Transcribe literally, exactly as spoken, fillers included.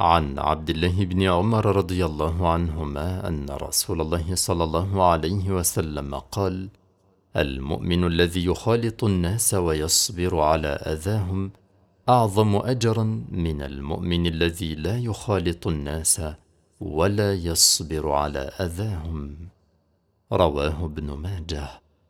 عن عبد الله بن عمر رضي الله عنهما أن رسول الله صلى الله عليه وسلم قال: المؤمن الذي يخالط الناس ويصبر على أذاهم أعظم أجرا من المؤمن الذي لا يخالط الناس ولا يصبر على أذاهم. رواه ابن ماجه.